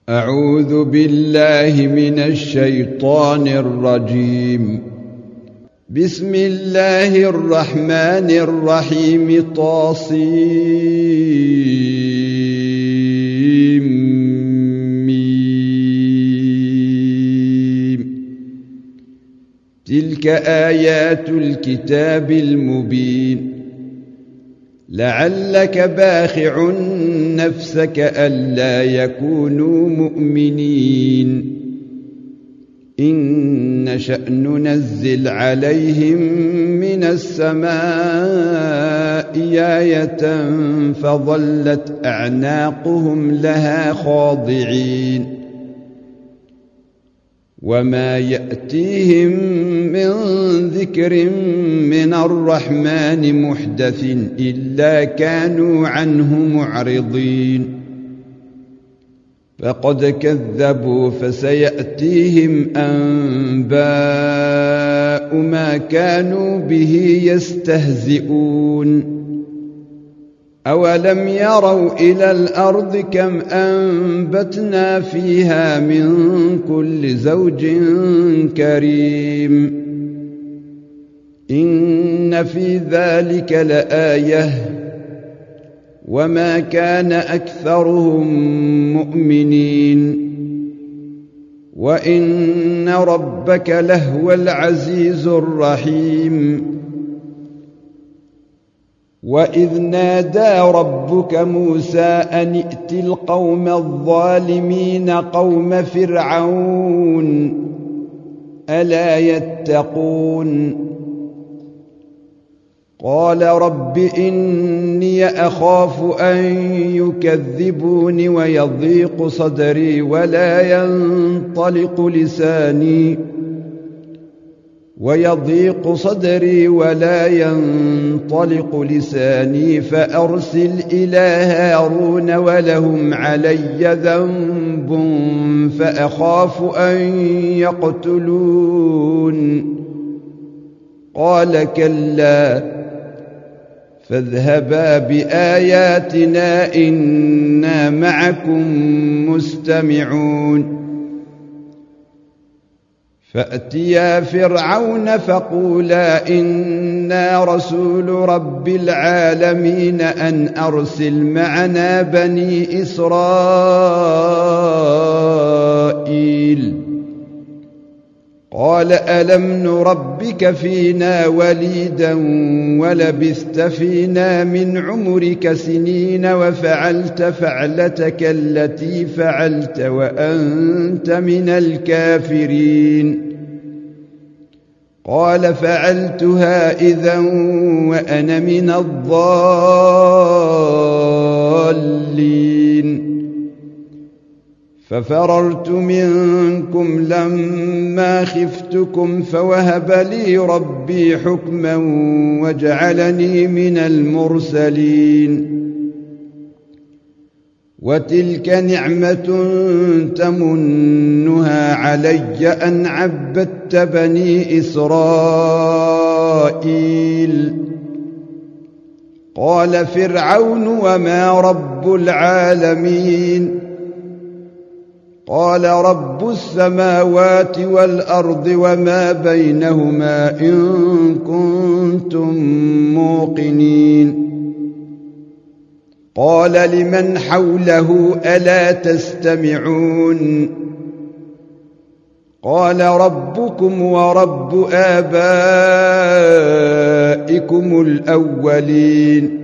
أعوذ بالله من الشيطان الرجيم. بسم الله الرحمن الرحيم. طاسيم. تلك آيات الكتاب المبين. لعلك باخع نفسك ألا يكونوا مؤمنين إن نشأ ننزل عليهم من السماء آية فظلت أعناقهم لها خاضعين وما يأتيهم من ذكر من الرحمن محدث إلا كانوا عنه معرضين فقد كذبوا فسيأتيهم أنباء ما كانوا به يستهزئون أولم يروا إلى الأرض كم أنبتنا فيها من كل زوج كريم إن في ذلك لآية وما كان أكثرهم مؤمنين وإن ربك لهو العزيز الرحيم. وإذ نادى ربك موسى أن ائت القوم الظالمين قوم فرعون ألا يتقون قال رب إني أخاف أن يكذبون ويضيق صدري ولا ينطلق لساني فأرسل إلى هارون ولهم علي ذنب فأخاف أن يقتلون قال كلا فاذهبا بآياتنا إنا معكم مستمعون فأتيا فرعون فقولا إنا رسول رب العالمين أن أرسل معنا بني إسرائيل قال ألم نربك فينا وليدا ولبثت فينا من عمرك سنين وفعلت فعلتك التي فعلت وأنت من الكافرين قال فعلتها إذا وأنا من الضالين ففررت منكم لما خفتكم فوهب لي ربي حكما وجعلني من المرسلين وتلك نعمة تمنها علي أن عبدت بني إسرائيل قال فرعون وما رب العالمين قال رب السماوات والأرض وما بينهما إن كنتم موقنين قال لمن حوله ألا تستمعون قال ربكم ورب آبائكم الأولين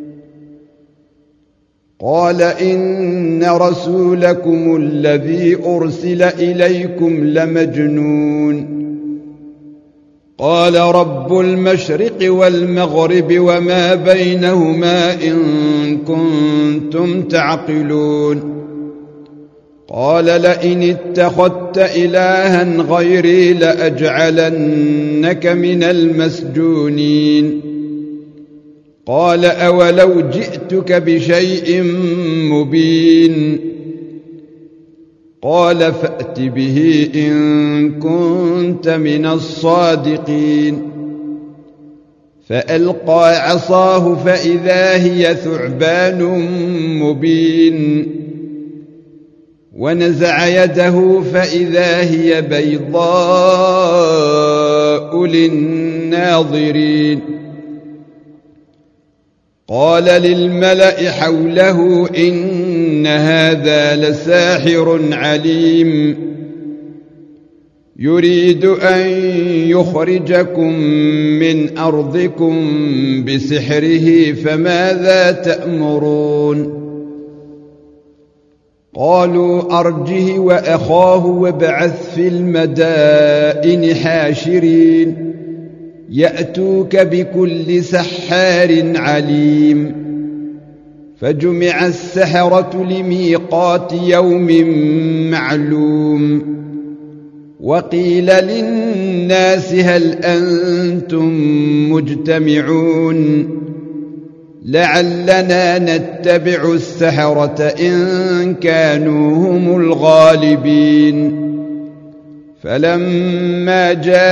قال إن رسولكم الذي أرسل إليكم لمجنون قال رب المشرق والمغرب وما بينهما إن كنتم تعقلون قال لئن اتخذت إلها غيري لأجعلنك من المسجونين قال أولو جئتك بشيء مبين قال فأت به إن كنت من الصادقين فألقى عصاه فإذا هي ثعبان مبين ونزع يده فإذا هي بيضاء للناظرين قال للملأ حوله إن هذا لساحر عليم يريد أن يخرجكم من أرضكم بسحره فماذا تأمرون قالوا أرجه وأخاه وابعث في المدائن حاشرين يأتوك بكل سحار عليم فجمع السحرة لميقات يوم معلوم وقيل للناس هل أنتم مجتمعون لعلنا نتبع السحرة إن كانوا هم الغالبين فلما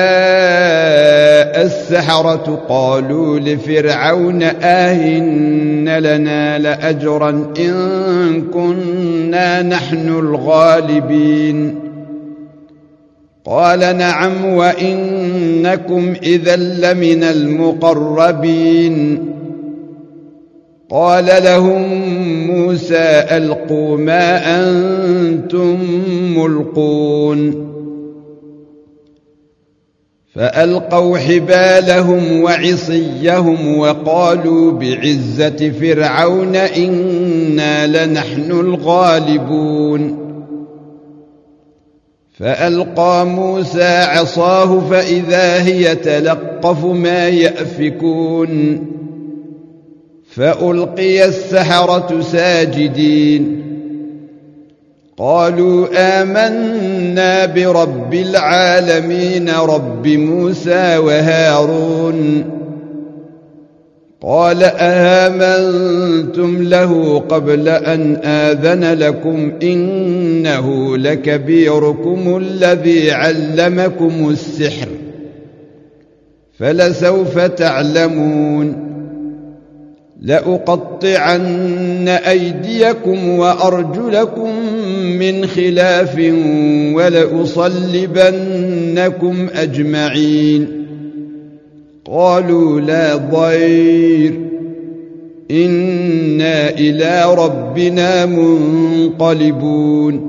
جاء السحرة قالوا لفرعون آهن لنا لأجرا إن كنا نحن الغالبين قال نعم وإنكم إذا لمن المقربين قال لهم موسى ألقوا ما أنتم ملقون فألقوا حبالهم وعصيهم وقالوا بعزة فرعون إنا لنحن الغالبون فألقى موسى عصاه فإذا هي تلقف ما يأفكون فألقي السحرة ساجدين قالوا آمنا برب العالمين رب موسى وهارون قال آمنتم له قبل أن آذن لكم إنه لكبيركم الذي علمكم السحر فلسوف تعلمون لأقطعن أيديكم وأرجلكم من خلاف ولأصلبنكم أجمعين قالوا لا ضير إنا إلى ربنا منقلبون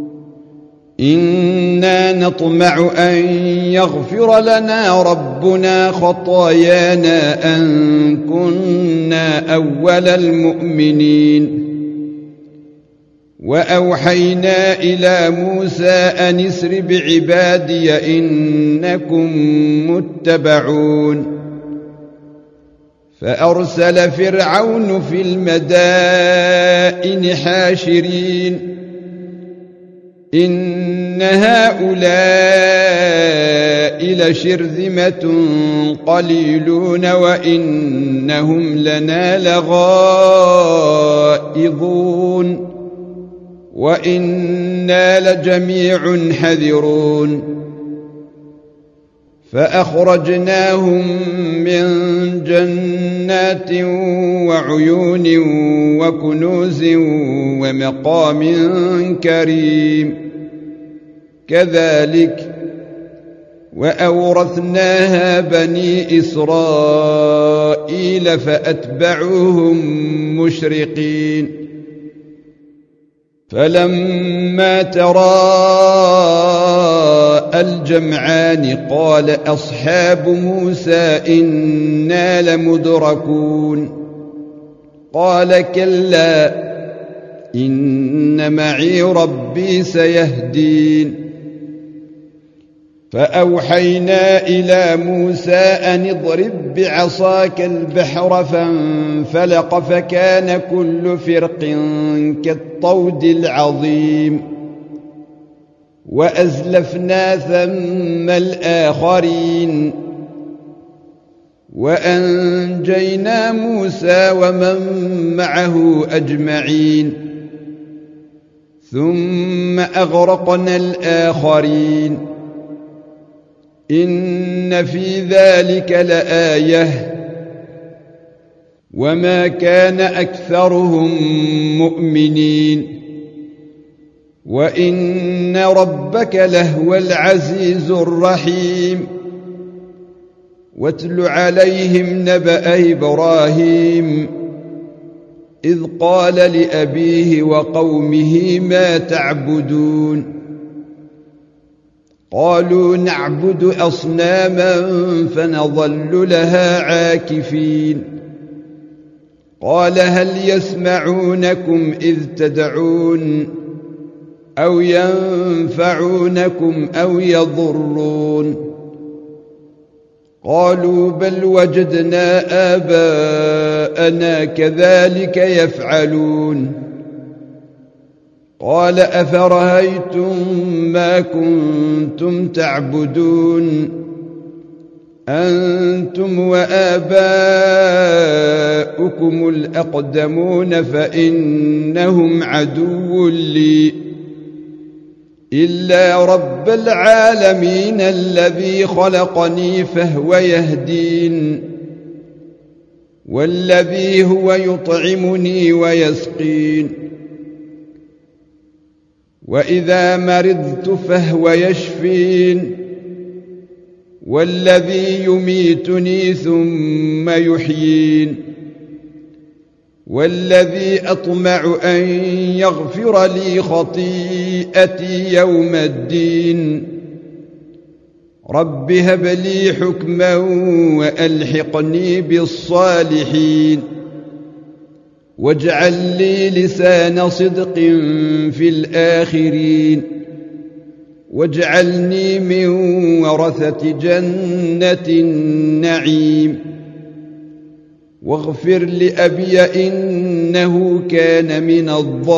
إنا نطمع أن يغفر لنا ربنا خطايانا أن كنا أول المؤمنين وأوحينا إلى موسى أن اسر بعبادي إنكم متبعون فأرسل فرعون في المدائن حاشرين إن هؤلاء لشرذمة قليلون وإنهم لنا لغائظون وإنا لجميع حذرون فأخرجناهم من جنات وعيون وكنوز ومقام كريم كذلك وأورثناها بني إسرائيل فأتبعوهم مشرقين فلما تراءى الجمعان قال أصحاب موسى إنا لمدركون قال كلا إن معي ربي سيهدين فأوحينا إلى موسى أن اضرب بعصاك البحر فانفلق فكان كل فرق كالطود العظيم وأزلفنا ثم الآخرين وأنجينا موسى ومن معه أجمعين ثم أغرقنا الآخرين إن في ذلك لآية وما كان أكثرهم مؤمنين وإن ربك لهو العزيز الرحيم واتل عليهم نبأ إبراهيم إذ قال لأبيه وقومه ما تعبدون قالوا نعبد أصناما فنظل لها عاكفين قال هل يسمعونكم إذ تدعون أو ينفعونكم أو يضرون قالوا بل وجدنا آباءنا كذلك يفعلون قال أفرأيتم ما كنتم تعبدون أنتم وآباؤكم الأقدمون فإنهم عدو لي إلا رب العالمين الذي خلقني فهو يهدين والذي هو يطعمني ويسقين وإذا مرضت فهو يشفين والذي يميتني ثم يحيين والذي أطمع أن يغفر لي خطيئتي يوم الدين رب هب لي حكما وألحقني بالصالحين واجعل لي لسان صدق في الآخرين واجعلني من ورثة جنة النعيم واغفر لأبي إنه كان من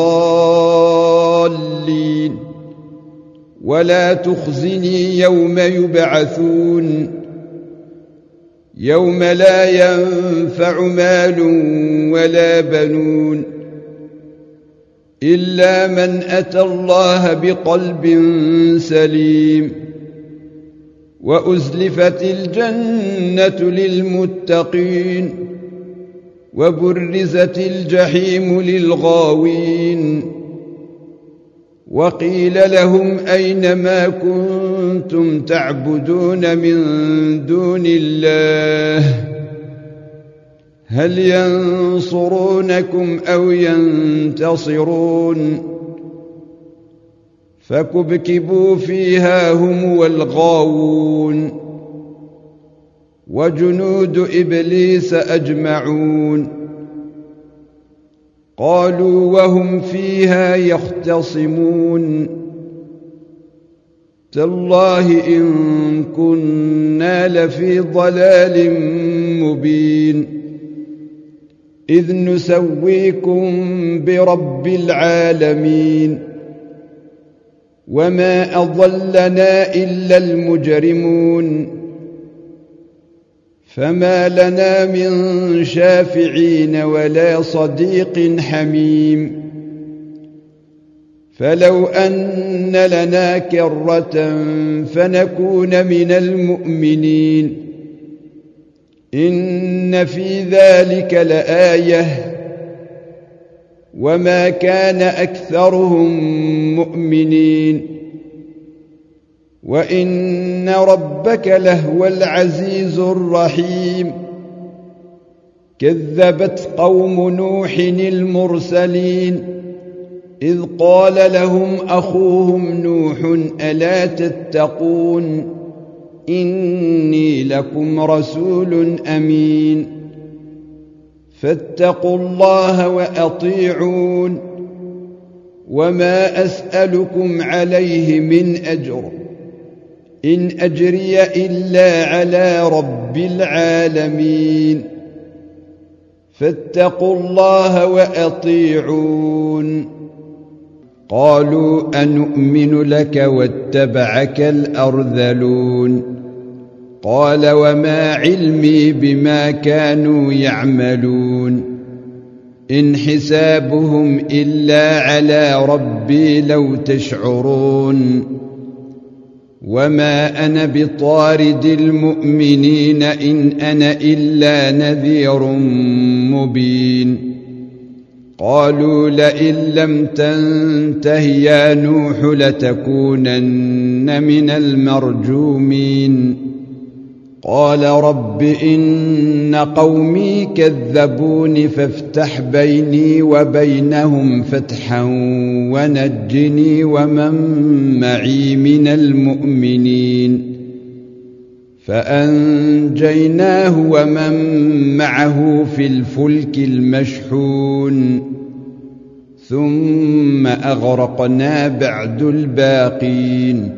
الضالين ولا تخزني يوم يبعثون يوم لا ينفع مال ولا بنون إلا من أتى الله بقلب سليم وأزلفت الجنة للمتقين وبرزت الجحيم للغاوين وقيل لهم أين ما كنتم تعبدون من دون الله هل ينصرونكم أو ينتصرون فكبكبوا فيها هم والغاوون وجنود إبليس أجمعون قالوا وهم فيها يختصمون تالله إن كنا لفي ضلال مبين إذ نسويكم برب العالمين وما أضلنا إلا المجرمون فما لنا من شافعين ولا صديق حميم فلو أن لنا كرة فنكون من المؤمنين إن في ذلك لآية وما كان أكثرهم مؤمنين وإن ربك لهو العزيز الرحيم كذبت قوم نوح المرسلين إذ قال لهم أخوهم نوح ألا تتقون إني لكم رسول أمين فاتقوا الله وأطيعون وما أسألكم عليه من أجر إن أجري إلا على رب العالمين فاتقوا الله وأطيعون قالوا أنؤمن لك واتبعك الأرذلون قال وما علمي بما كانوا يعملون إن حسابهم إلا على ربي لو تشعرون وما أنا بطارد المؤمنين إن أنا إلا نذير مبين قالوا لئن لم تنته يا نوح لتكونن من المرجومين قال رب إن قومي كذبون فافتح بيني وبينهم فتحا ونجني ومن معي من المؤمنين فأنجيناه ومن معه في الفلك المشحون ثم أغرقنا بعد الباقين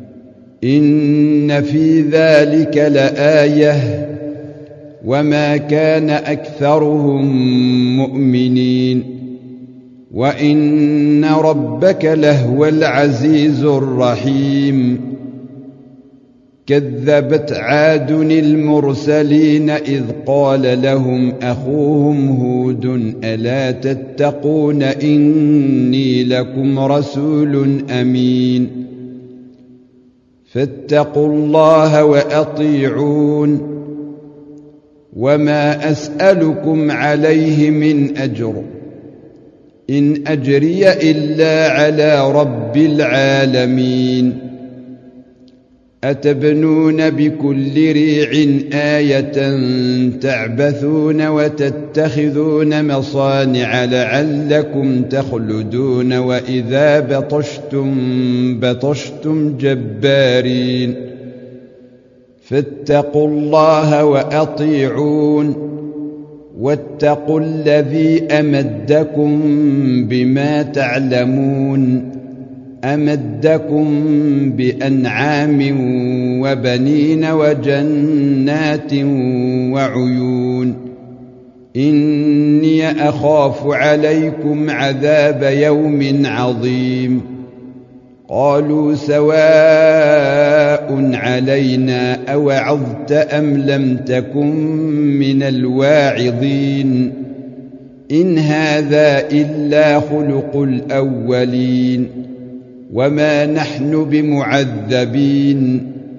إن في ذلك لآية وما كان أكثرهم مؤمنين وإن ربك لهو العزيز الرحيم كذبت عاد المرسلين إذ قال لهم أخوهم هود ألا تتقون إني لكم رسول أمين فاتقوا الله وأطيعون وما أسألكم عليه من أجر إن أجري إلا على رب العالمين أتبنون بكل ريع آية تعبثون وتتخذون مصانع لعلكم تخلدون وإذا بطشتم جبارين فاتقوا الله وأطيعون واتقوا الذي أمدكم بما تعلمون أمدكم بأنعام وبنين وجنات وعيون إني أخاف عليكم عذاب يوم عظيم قالوا سواء علينا أوعظت أم لم تكن من الواعظين إن هذا إلا خلق الأولين وما نحن بمعذبين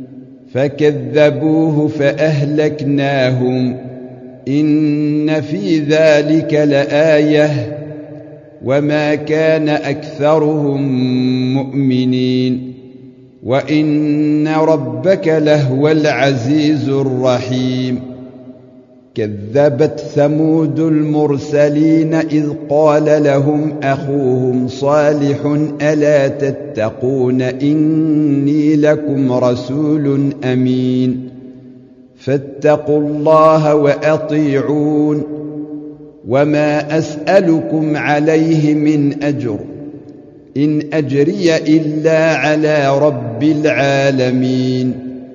فكذبوه فأهلكناهم إن في ذلك لآية وما كان أكثرهم مؤمنين وإن ربك لهو العزيز الرحيم كذبت ثمود المرسلين إذ قال لهم أخوهم صالح ألا تتقون إني لكم رسول أمين فاتقوا الله وأطيعون وما أسألكم عليه من أجر إن أجري إلا على رب العالمين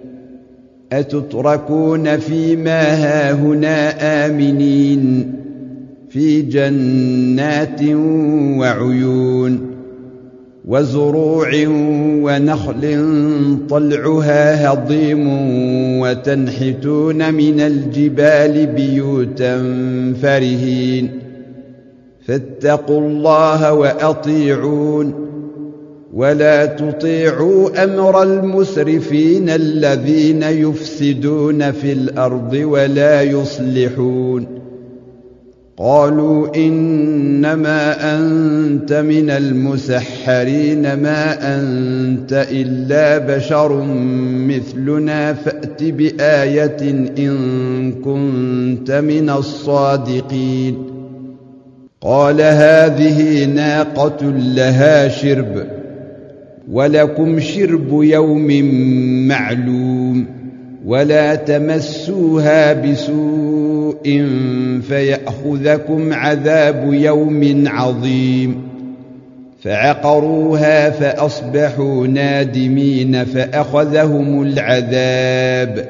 أتتركون فيما هاهنا آمنين في جنات وعيون وزروع ونخل طلعها هضيم وتنحتون من الجبال بيوتا فرهين فاتقوا الله وأطيعون ولا تطيعوا أمر المسرفين الذين يفسدون في الأرض ولا يصلحون قالوا إنما أنت من المسحرين ما أنت إلا بشر مثلنا فأت بآية إن كنت من الصادقين قال هذه ناقة لها شرب ولكم شرب يوم معلوم ولا تمسوها بسوء فيأخذكم عذاب يوم عظيم فعقروها فأصبحوا نادمين فأخذهم العذاب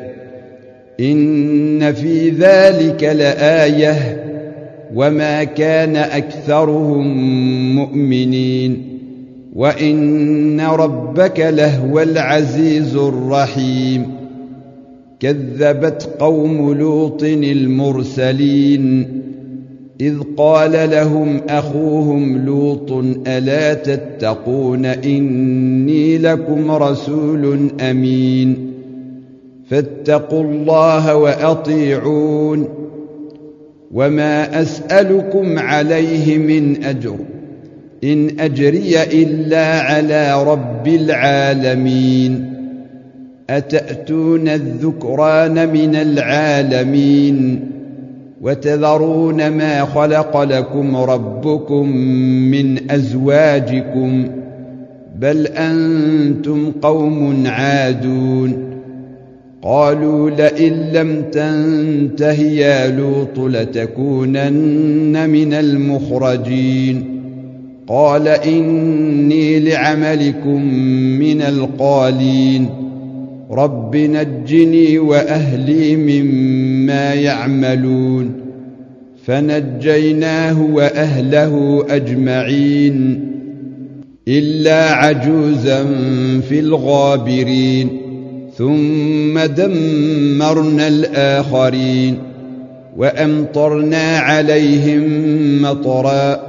إن في ذلك لآية وما كان أكثرهم مؤمنين وإن ربك لهو العزيز الرحيم كذبت قوم لوط المرسلين إذ قال لهم أخوهم لوط ألا تتقون إني لكم رسول أمين فاتقوا الله وأطيعون وما أسألكم عليه من أجر إن أجري إلا على رب العالمين أتأتون الذكران من العالمين وتذرون ما خلق لكم ربكم من أزواجكم بل أنتم قوم عادون قالوا لئن لم تنته يا لوط لتكونن من المخرجين قال إني لعملكم من القالين رب نجني وأهلي مما يعملون فنجيناه وأهله أجمعين إلا عجوزا في الغابرين ثم دمرنا الآخرين وأمطرنا عليهم مطرا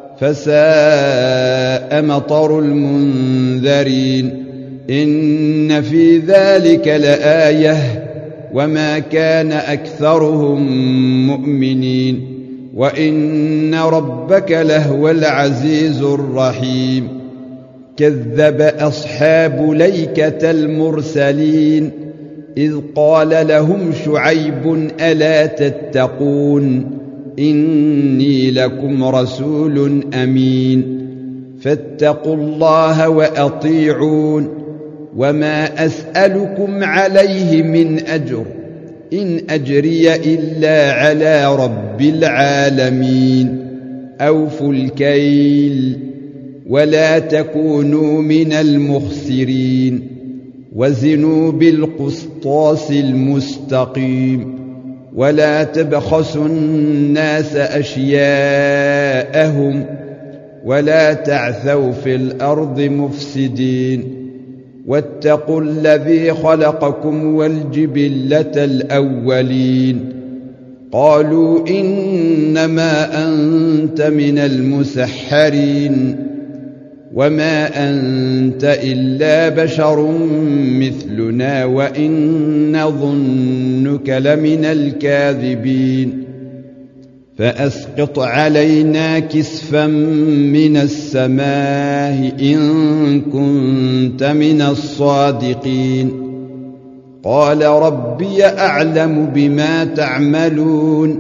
فساء مطر المنذرين إن في ذلك لآية وما كان أكثرهم مؤمنين وإن ربك لهو العزيز الرحيم كذب أصحاب ليكة المرسلين إذ قال لهم شعيب ألا تتقون إني لكم رسول أمين فاتقوا الله وأطيعون وما أسألكم عليه من أجر إن أجري إلا على رب العالمين أوفوا الكيل ولا تكونوا من المخسرين وزنوا بالقسطاس المستقيم ولا تبخسوا الناس أشياءهم ولا تعثوا في الأرض مفسدين واتقوا الذي خلقكم والجبلة الأولين قالوا إنما أنت من المسحرين وما أنت إلا بشر مثلنا وإن نظنك لمن الكاذبين فأسقط علينا كسفا من السماء إن كنت من الصادقين قال ربي أعلم بما تعملون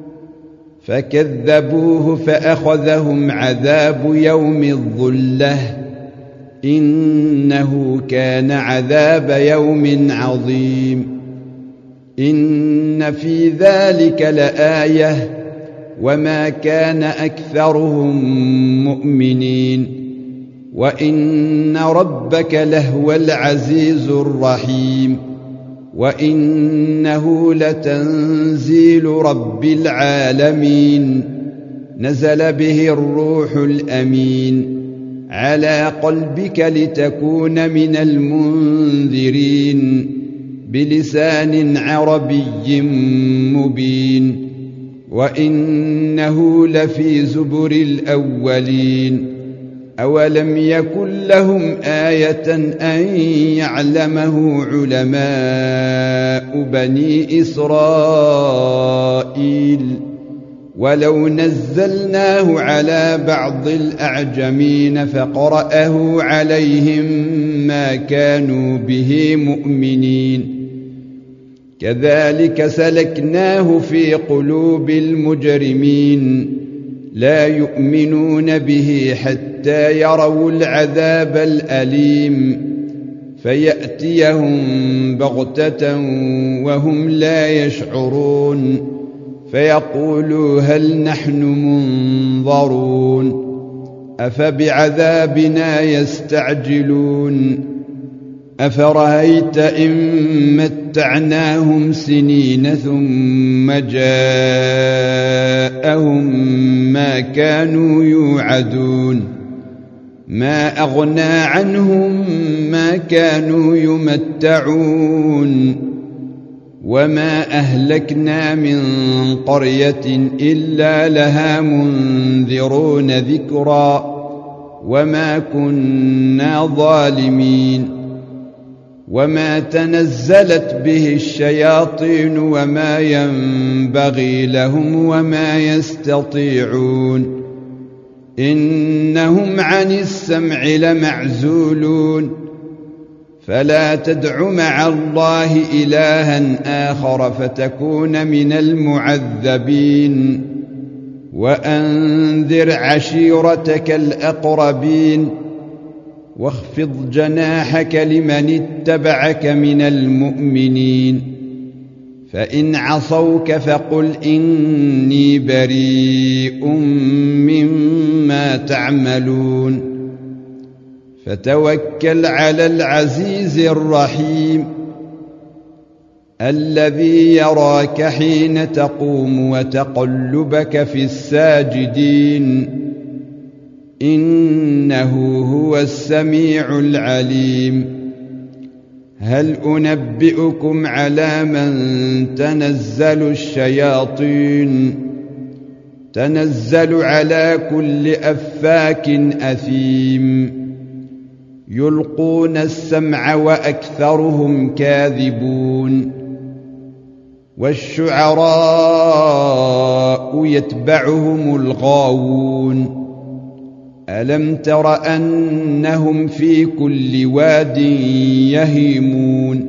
فكذبوه فأخذهم عذاب يوم الظلة إنه كان عذاب يوم عظيم إن في ذلك لآية وما كان أكثرهم مؤمنين وإن ربك لهو العزيز الرحيم وإنه لتنزيل رب العالمين نزل به الروح الأمين على قلبك لتكون من المنذرين بلسان عربي مبين وإنه لفي زبر الأولين أولم يكن لهم آية أن يعلمه علماء بني إسرائيل ولو نزلناه على بعض الأعجمين فقرأه عليهم ما كانوا به مؤمنين كذلك سلكناه في قلوب المجرمين لا يؤمنون به حتى يروا العذاب الأليم فيأتيهم بغتة وهم لا يشعرون فيقولوا هل نحن منظرون أفبعذابنا يستعجلون أفرأيت إن متعناهم سنين ثم جاءهم ما كانوا يوعدون ما أغنى عنهم ما كانوا يمتعون وما أهلكنا من قرية إلا لها منذرون ذكرا وما كنا ظالمين وما تنزلت به الشياطين وما ينبغي لهم وما يستطيعون إنهم عن السمع لمعزولون فلا تدع مع الله إلها آخر فتكون من المعذبين وأنذر عشيرتك الأقربين واخفض جناحك لمن اتبعك من المؤمنين فإن عصوك فقل إني بريء مما تعملون فتوكل على العزيز الرحيم الذي يراك حين تقوم وتقلبك في الساجدين إنه هو السميع العليم هل أنبئكم على من تنزل الشياطين تنزل على كل أفاك أثيم يلقون السمع وأكثرهم كاذبون والشعراء يتبعهم الغاوون ألم تر أنهم في كل واد يهيمون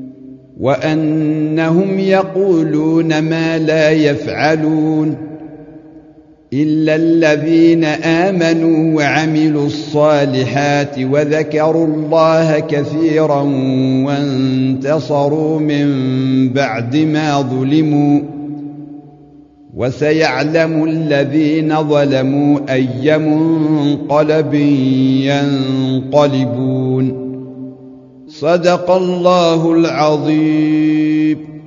وأنهم يقولون ما لا يفعلون إلا الذين آمنوا وعملوا الصالحات وذكروا الله كثيرا وانتصروا من بعد ما ظلموا وسيعلم الذين ظلموا أي منقلب ينقلبون صدق الله العظيم.